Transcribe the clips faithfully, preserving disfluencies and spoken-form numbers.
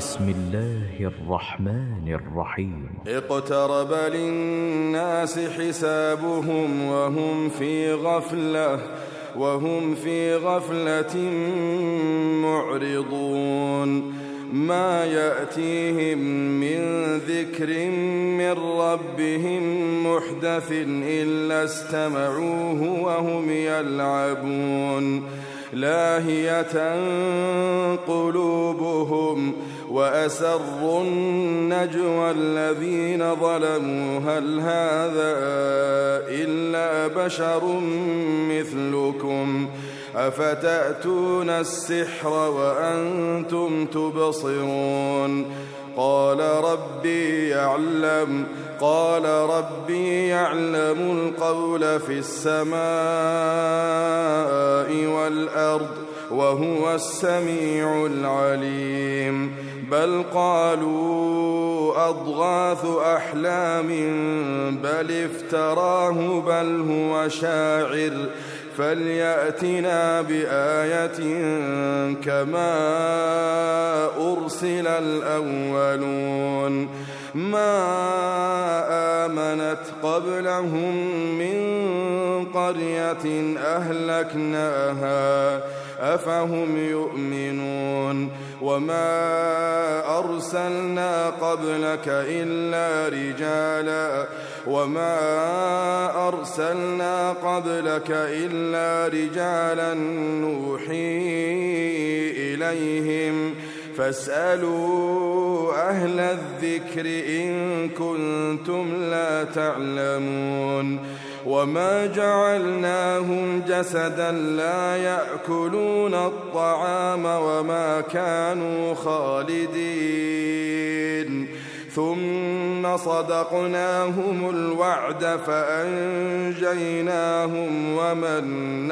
بسم الله الرحمن الرحيم اقترب للناس حسابهم وهم في غفلة وهم في غفلة معرضون ما يأتيهم من ذكر من ربهم محدث إلا استمعوه وهم يلعبون لاهية قلوبهم وأسروا النجوى الذين ظلموا هل هذا إلا بشر مثلكم أفتأتون السحر وأنتم تبصرون قال ربي يعلم قال ربي يعلم القول في السماء والأرض وهو السميع العليم بل قالوا أضغاث أحلام بل افتراه بل هو شاعر فليأتنا بآية كما أرسل الأولون ما آمنت قبلهم من قرية أهلكناها أفهم يؤمنون وما أرسلنا قبلك إلا رجالا وما أرسلنا قبلك إلا رجالا نوحي إليهم فاسألوا أهل الذكر إن كنتم لا تعلمون وما جعلناهم جسدا لا يأكلون الطعام وما كانوا خالدين ثم صدقناهم الوعد فأنجيناهم ومن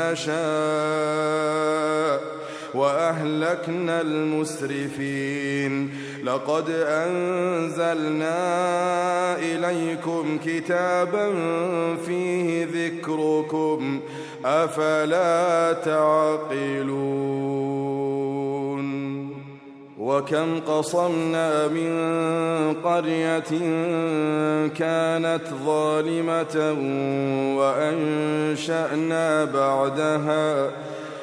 نشاء وأهلكنا المسرفين لقد أنزلنا إليكم كتابا فيه ذكركم أفلا تعقلون وكم قصمنا من قرية كانت ظالمة وأنشأنا بعدها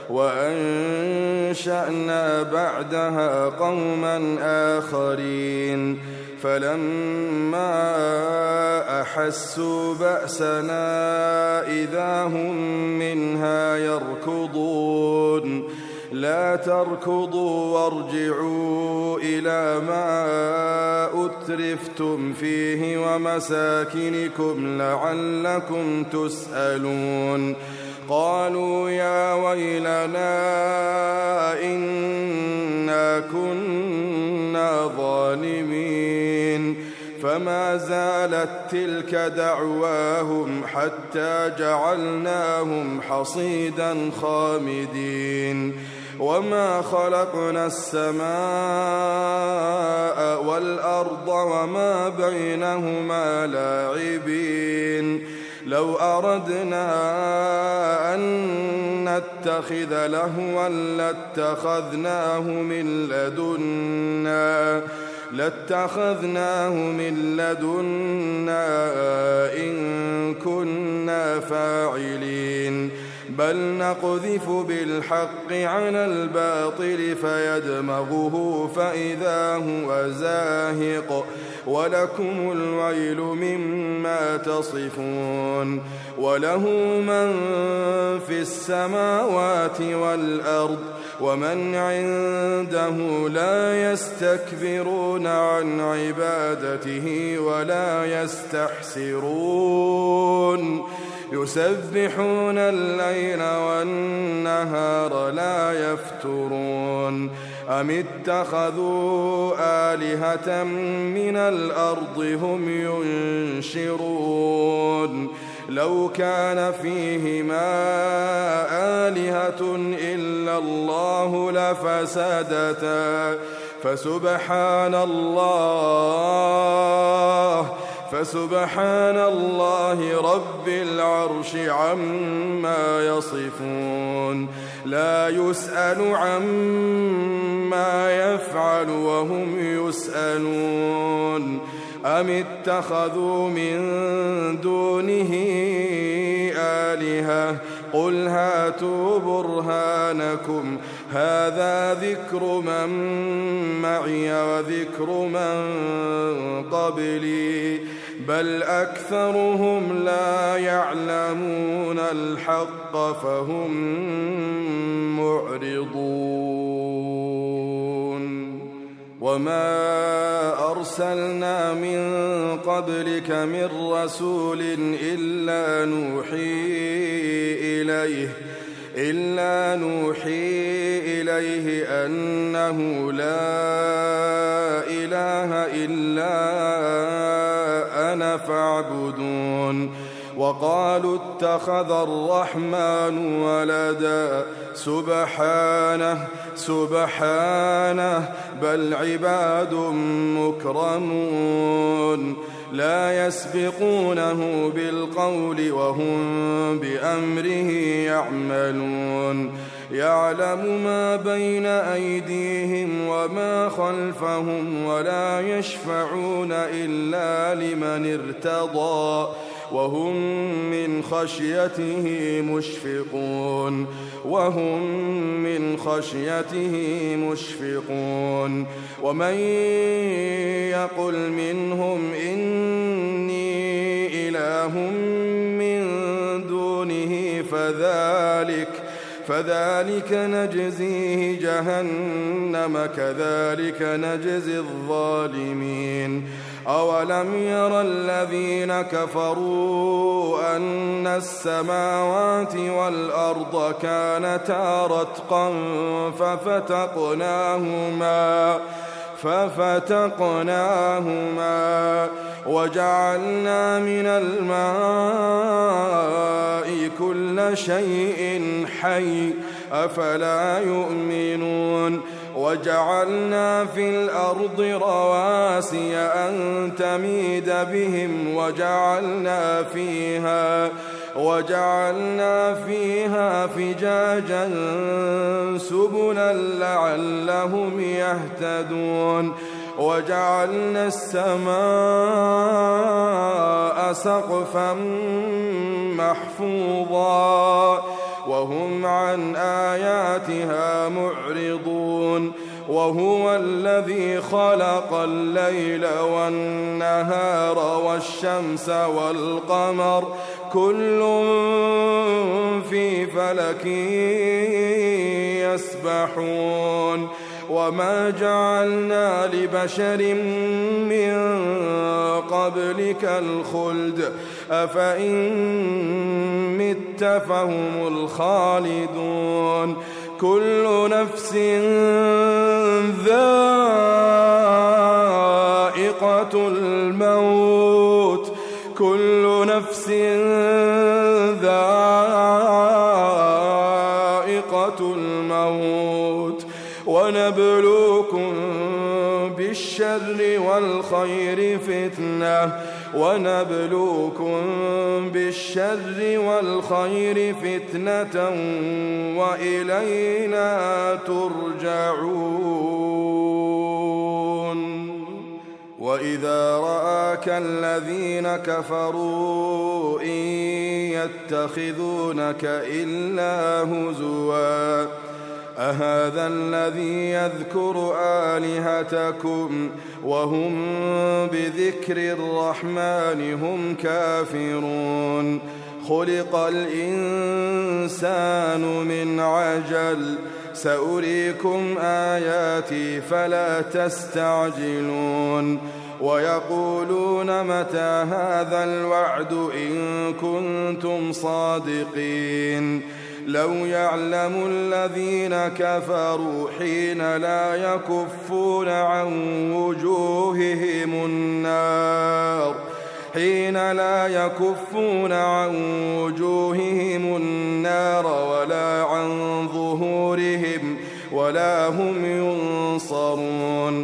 وأنشأنا بعدها قوما آخرين فلما أحسوا بأسنا إذا هم منها يركضون لا تركضوا وارجعوا إلى ما أترفتم فيه ومساكنكم لعلكم تسألون قالوا يا ويلنا إنا كنا ظالمين فما زالت تلك دعواهم حتى جعلناهم حصيدا خامدين وما خلقنا السماء والأرض وما بينهما لاعبين لو أردنا أن نتخذ لهوا لاتخذناه من لدنا لاتخذناه من لدنا إن كنا فاعلين بل نقذف بالحق على الباطل فيدمغه فإذا هو زاهق ولكم الويل مما تصفون وله من في السماوات والأرض ومن عنده لا يستكبرون عن عبادته ولا يستحسرون يسبحون الليل والنهار لا يفترون أم اتخذوا آلهة من الأرض هم ينشرون لو كان فيهما آلهة إلا الله لفسدتا فسبحان الله فسبحان الله رب العرش عما يصفون لا يسأل عما يفعل وهم يسألون أم اتخذوا من دونه آلهة قل هاتوا برهانكم هذا ذكر من معي وذكر من قبلي بل أكثرهم لا يعلمون الحق فهم معرضون وما أرسلنا من قبلك من رسول إلا نوحي إليه إلا نوحي إليه أنه لا إله إلا أنا فاعبدون وقالوا اتخذ الرحمن ولدا سبحانه سبحانه بل عباد مكرمون لا يسبقونه بالقول وهم بأمره يعملون يعلم ما بين أيديهم وما خلفهم ولا يشفعون إلا لمن ارتضى وهم من خشيته مشفقون وهم من خشيته مشفقون ومن يقل منهم إني إله من دونه فذلك فذلك نجزيه جهنم كذلك نجزي الظالمين أولم ير الذين كفروا أن السماوات والأرض كانتا رتقا ففتقناهما ففتقناهما وجعلنا من الماء كل شيء حي أفلا يؤمنون وجعلنا في الأرض رواسي أن تميد بهم وجعلنا فيها وجعلنا فيها فجاجا سبلا لعلهم يهتدون وجعلنا السماء سقفا محفوظا وهم عن آياتها معرضون وهو الذي خلق الليل والنهار والشمس والقمر كل في فلك يسبحون وما جعلنا لبشر من قبلك الخلد أفإن مت فهم الخالدون كل نفس ذائقة الموت كل نفس ذائقة الموت ونبلوكم بالشر والخير فتنة ونبلوكم بالشر والخير فتنة وإلينا ترجعون وإذا رآك الذين كفروا إن يتخذونك إلا هزوا أهذا الذي يذكر آلهتكم وهم بذكر الرحمن هم كافرون خلق الإنسان من عجل سأريكم آياتي فلا تستعجلون ويقولون متى هذا الوعد إن كنتم صادقين لو يعلم الذين كفروا حين لا يكفون عن وجوههم النار حين لا يكفون عن وجوههم النار ولا عن ظهورهم ولا هم ينصرون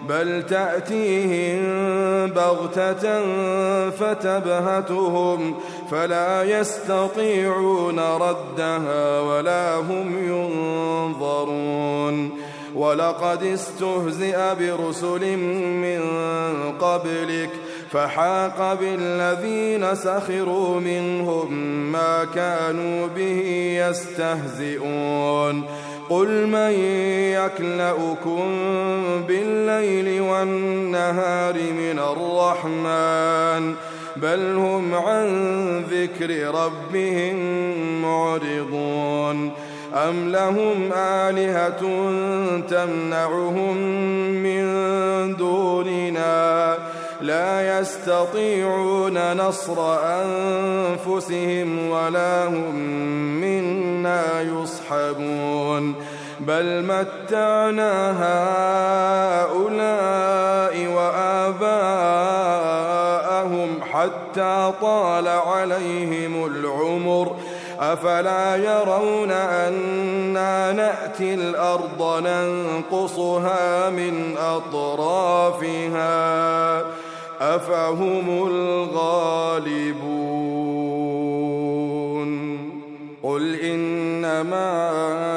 بل تأتيهم بغتة فتبهتهم فلا يستطيعون ردها ولا هم ينظرون ولقد استهزئ برسل من قبلك فحاق بالذين سخروا منهم ما كانوا به يستهزئون قل من يكلؤكم بالليل والنهار من الرحمن بل هم عن ذكر ربهم معرضون أم لهم آلهة تمنعهم من دوننا لا يستطيعون نصر أنفسهم ولا هم منا يصحبون بل متعنا هؤلاء وآباءهم حتى طال عليهم العمر أفلا يرون أنا نأتي الأرض ننقصها من أطرافها أفهم الغالبون قل إنما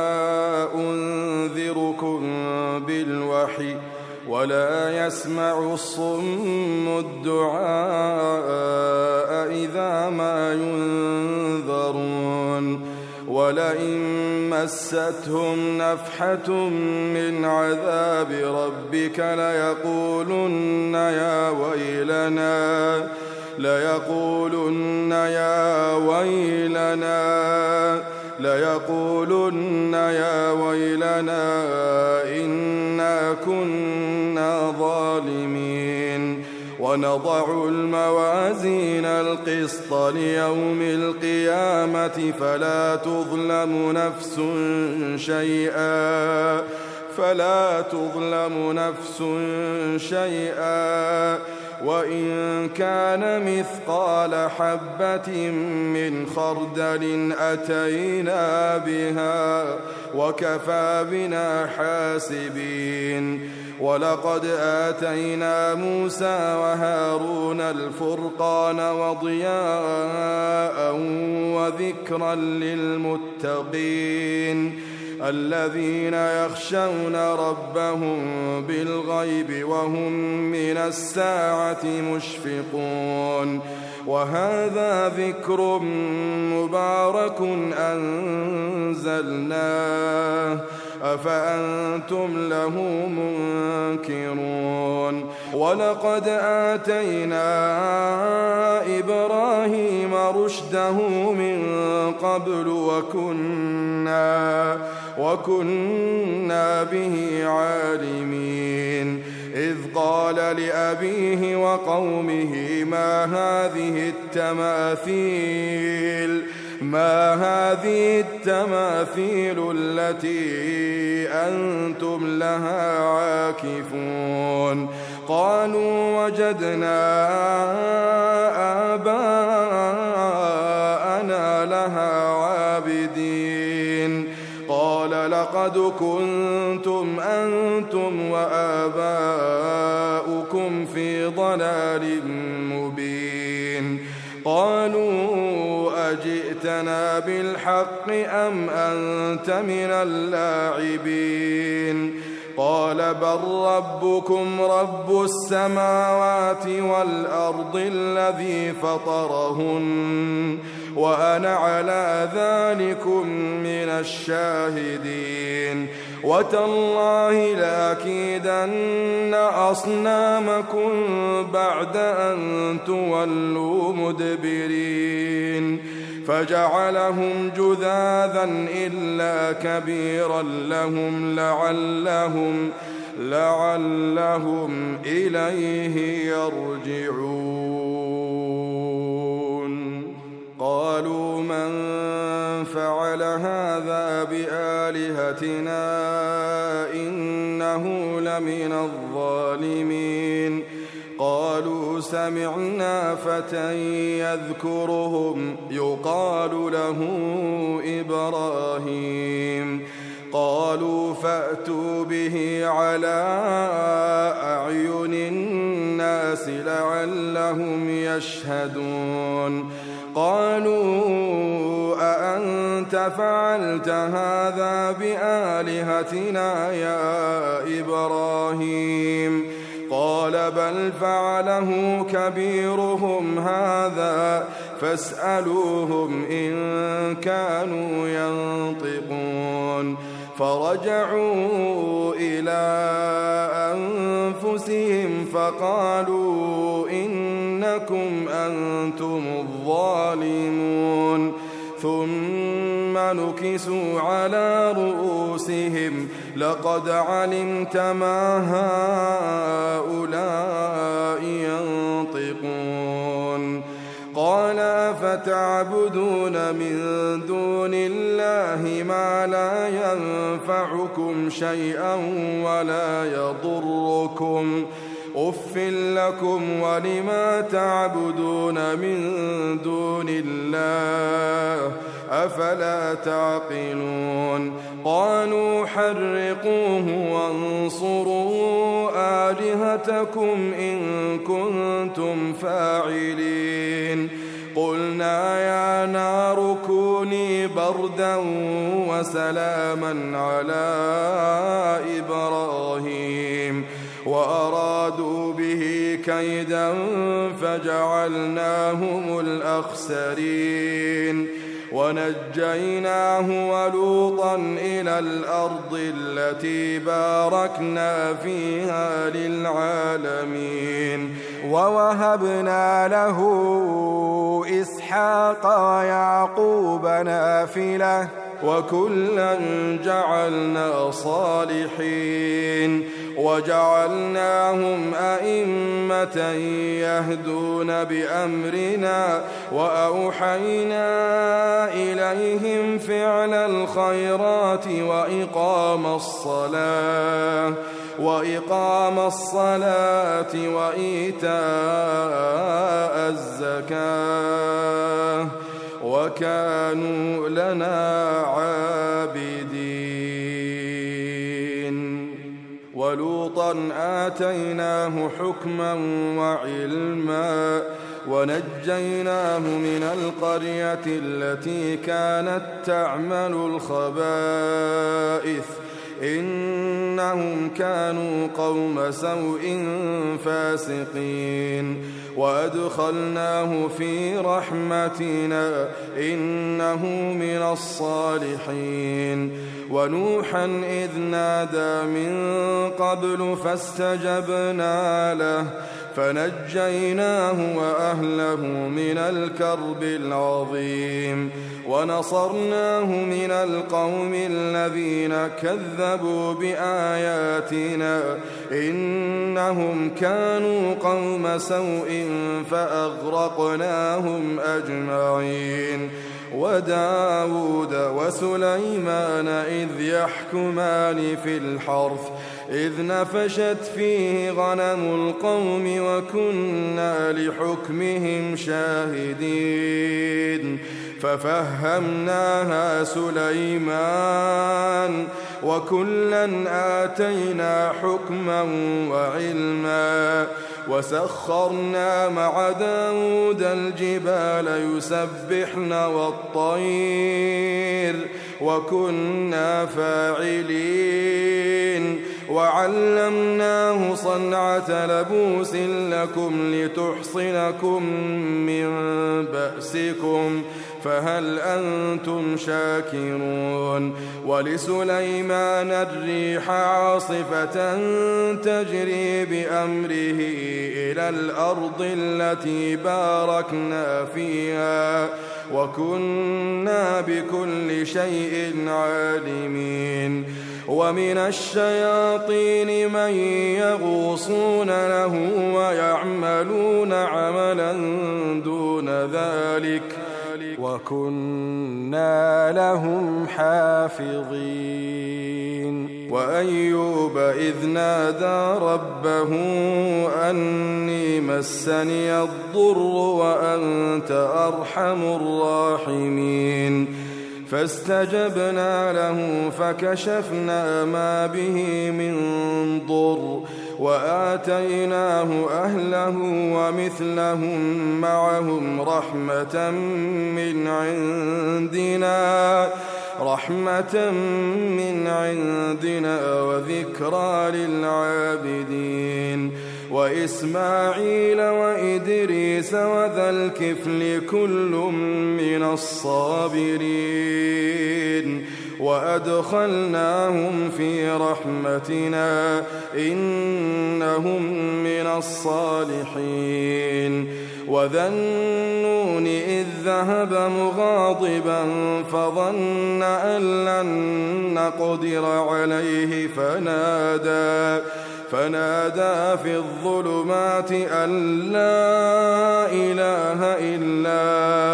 أنذركم بالوحي ولا يسمع الصم الدعاء إذا ما ينذرون ولئن مستهم نفحة من عذاب ربك ليقولن يا ويلنا ليقولن يا ويلنا ليقولن يا ويلنا إنا كنا ظالمين ونضع الموازين القسط ليوم القيامة فلا تظلم نفس شيئا فلا تظلم نفس شيئا وإن كان مثقال حبة من خردل أتينا بها وكفى بنا حاسبين ولقد آتينا موسى وهارون الفرقان وضياء وذكرا للمتقين الذين يخشون ربهم بالغيب وهم من الساعة مشفقون وهذا ذكر مبارك أنزلناه أفأنتم له منكرون ولقد آتينا إبراهيم رشده من قبل وكنا وكنا به عالمين إذ قال لأبيه وقومه ما هذه التماثيل ما هذه التماثيل التي أنتم لها عاكفون قالوا وجدنا آباءنا لها عابدين قال لقد كنتم أنتم وآباؤكم في ضلال مبين قالوا أجئتنا بالحق أم أنت من اللاعبين قال بل ربكم رب السماوات والأرض الذي فطرهن وأنا على ذلكم من الشاهدين وتالله لأكيدن أصنامكم بعد أن تولوا مدبرين فجعلهم جذاذا إلا كبيرا لهم لعلهم لعلهم إليه يرجعون قالوا من فعل هذا بآلهتنا إنه لمن الظالمين قالوا سمعنا فتى يذكرهم يقال له إبراهيم قالوا فأتوا به على أعين الناس لعلهم يشهدون قالوا أأنت فعلت هذا بآلهتنا يا إبراهيم قال بل فعله كبيرهم هذا فاسألوهم إن كانوا ينطقون فرجعوا إلى أنفسهم فقالوا إنكم أنتم الظالمون ثم نكسوا على رؤوسهم لقد علمت ما هؤلاء ينطقون قال أفتعبدون من دون الله ما لا ينفعكم شيئا ولا يضركم أف لكم ولما تعبدون من دون الله أفلا تعقلون قالوا حرقوه وانصروا آلهتكم إن كنتم فاعلين قلنا يا نار كوني بردا وسلاما على إبراهيم وأرادوا به كيدا فجعلناهم الأخسرين ونجيناه ولوطا إلى الأرض التي باركنا فيها للعالمين ووهبنا له إسحاق ويعقوب نافلة وكلا جعلنا صالحين وجعلناهم أئمة يهدون بأمرنا وأوحينا إليهم فعل الخيرات وإقام الصلاة وإقام الصلاة وإيتاء الزكاة وكانوا لنا عابدين ولوطا آتيناه حكما وعلما ونجيناه من القرية التي كانت تعمل الخبائث إنهم كانوا قوم سوء فاسقين وأدخلناه في رحمتنا إنه من الصالحين ونوحا إذ نادى من قبل فاستجبنا له فنجيناه وأهله من الكرب العظيم ونصرناه من القوم الذين كذبوا بآياتنا إنهم كانوا قوم سوء فأغرقناهم أجمعين وداود وسليمان إذ يحكمان في الحرث إذ نفشت فيه غنم القوم وكنا لحكمهم شاهدين ففهمناها سليمان وكلا آتينا حكما وعلما وسخرنا مع داود الجبال يسبحن والطير وكنا فاعلين وعلمناه صنعة لبوس لكم لتحصنكم من بأسكم فهل أنتم شاكرون ولسليمان الريح عاصفة تجري بأمره إلى الأرض التي باركنا فيها وكنا بكل شيء عالمين ومن الشياطين من يغوصون له ويعملون عملا دون ذلك وكنا لهم حافظين وأيوب إذ نادى ربه أني مسني الضر وأنت أرحم الراحمين فاستجبنا له فكشفنا ما به من ضر وآتيناه أهله ومثلهم معهم رحمة من عندنا رحمة من عندنا وذكرى للعابدين وإسماعيل وإدريس وذا الكفل كل من الصابرين وأدخلناهم في رحمتنا إنهم من الصالحين وذا النون إذ ذهب مغاضبا فظن أن لن نقدر عليه فنادى فنادى في الظلمات أن لا إله إلا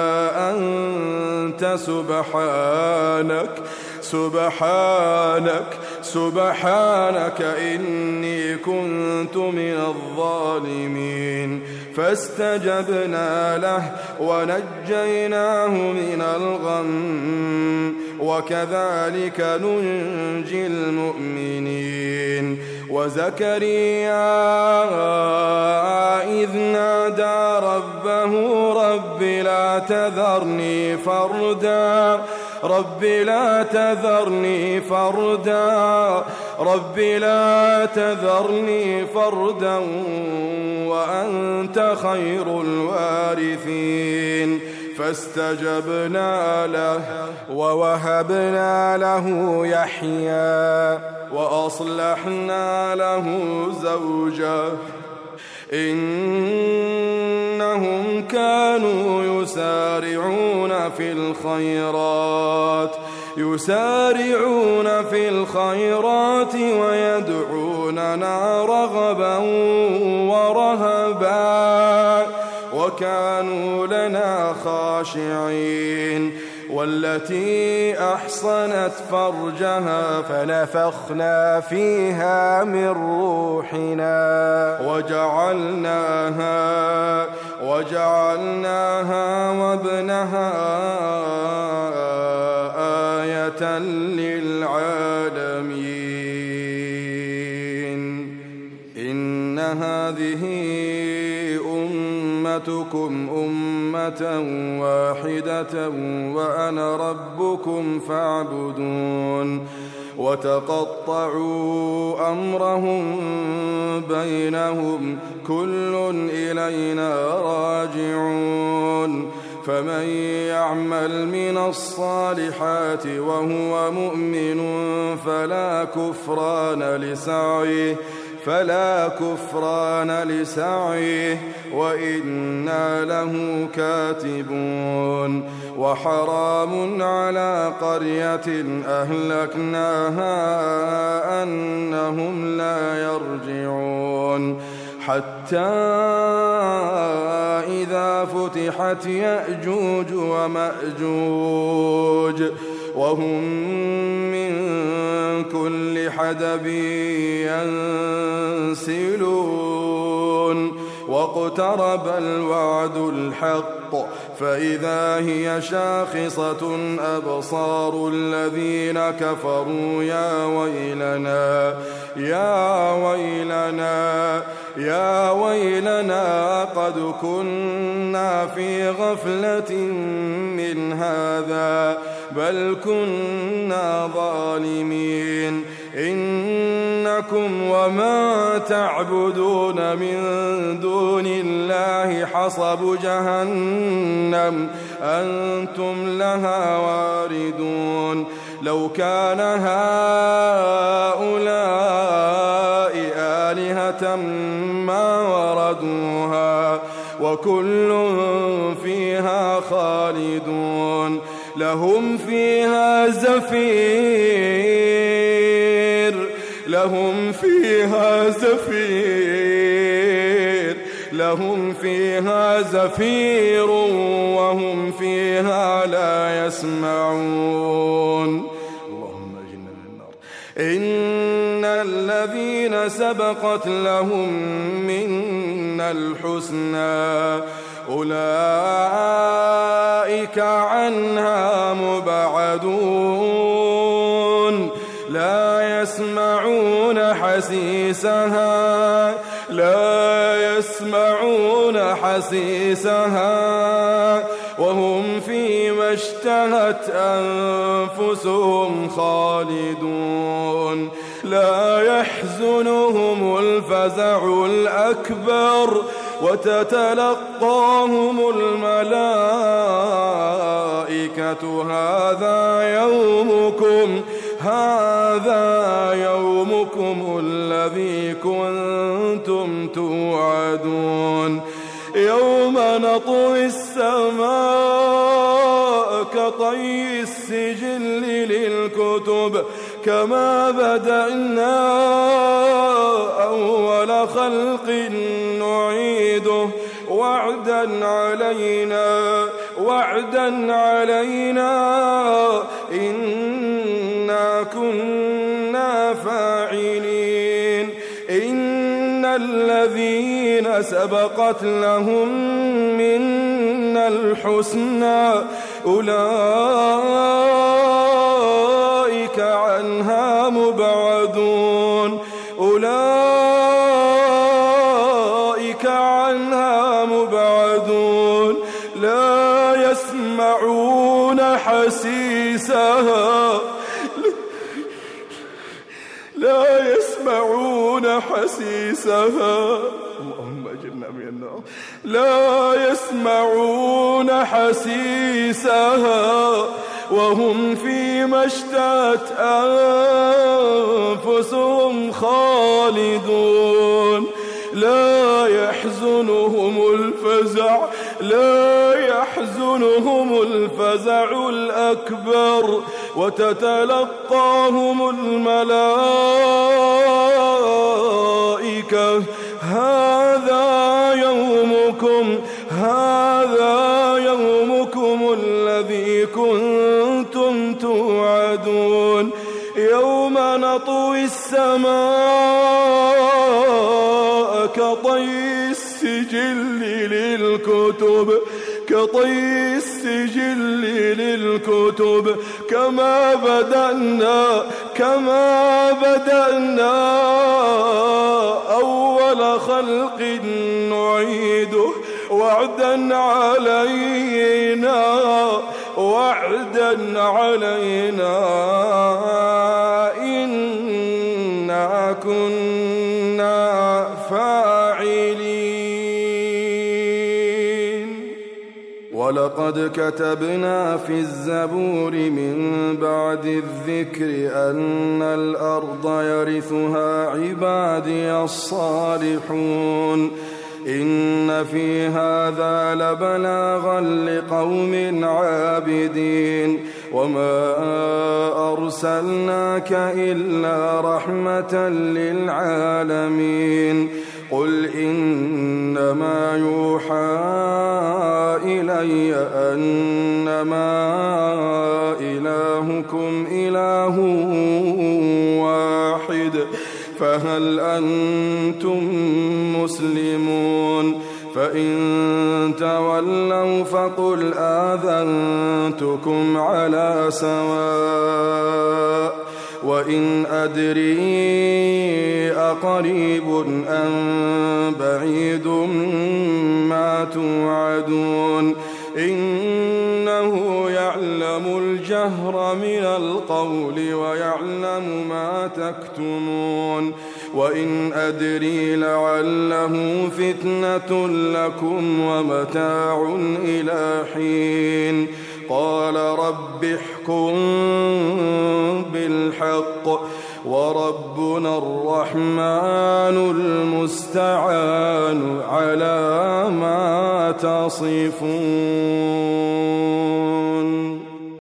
أنت سبحانك سبحانك سبحانك إني كنت من الظالمين فاستجبنا له ونجيناه من الغم وكذلك ننجي المؤمنين وزكريا إذ نادى ربه رب لا تذرني فردا رب لا تذرني فردا رب لا تذرني فردا وأنت خير الوارثين فاستجبنا له ووهبنا له يحيى وأصلحنا له زوجه إنهم كانوا يسارعون في الخيرات يسارعون في الخيرات ويدعوننا رغبا ورهبا وكانوا لنا خاشعين والتي أحصنت فرجها فنفخنا فيها من روحنا وجعلناها وجعلناها وابنها آية للعالمين إن هذه أمتكم أمة واحدة وأنا ربكم فاعبدون وتقطعوا أمرهم بينهم كل إلينا راجعون فمن يعمل من الصالحات وهو مؤمن فلا كفران لسعيه فلا كفران لسعيه وإنا له كاتبون وحرام على قرية أهلكناها أنهم لا يرجعون حتى إذا فتحت يأجوج ومأجوج وهم من كل حدب ينسلون واقترب الوعد الحق فإذا هي شاخصة أبصار الذين كفروا يا ويلنا يا ويلنا يا ويلنا قد كنا في غفلة من هذا بل كنا ظالمين إنكم وما تعبدون من دون الله حصب جهنم أنتم لها واردون لو كان هؤلاء آلهة ما وردوها وكل فيها خالدون لهم فيها زفير لهم فيها زفير لهم فيها زفير وهم فيها لا يسمعون اللهم اجرنا من النار إن الذين سبقت لهم منا الحسنى أولئك عنها مبعدون توعدون لا يسمعون حسيسها لا يسمعون حسيسها وهم فيما اشتهت أنفسهم خالدون لا يحزنهم الفزع الأكبر وتتلقاهم الملائكة هذا يومكم هذا يومكم الذي كنتم توعدون يوم نطوي السماء كطي السجل للكتب كما بدأنا أول خلق نعيده وعدا علينا وعدا علينا إنا كنا فاعلين إن الذين سبقت لهم منا الحسنى أولئك عنها مبعدون أولئك عنها مبعدون لا يسمعون حسيسها لا يسمعون حسيسها اللهم أجرنا من النار لا يسمعون حسيسها وهم فيما اشتهت أنفسهم خالدون لا يحزنهم الفزع لا يحزنهم الفزع الأكبر وتتلقاهم الملائكة هذا يومكم هذا يومكم الذي كنتم توعدون يوم نطوي السماء كطي السجل للكتب كطي السجل للكتب كما بدأنا كما بدأنا أول خلق نعيده وعدا علينا وعدا علينا إنا كنا فاعلين ولقد كتبنا في الزبور من بعد الذكر أن الأرض يرثها عبادي الصالحون إن في هذا لبلاغا لقوم عابدين وما أرسلناك إلا رحمة للعالمين قل إنما يوحى إلي أنما إلهكم إله واحد فهل أنتم مسلمون فإن تولوا فقل آذنتكم على سواء وإن أدري أقريب أم بعيد ما توعدون إنه يعلم الجهر من القول ويعلم ما تكتمون وإن أدري لعله فتنة لكم ومتاع إلى حين قال رب احكم بالحق وربنا الرحمن المستعان. المستعان على ما تصفون.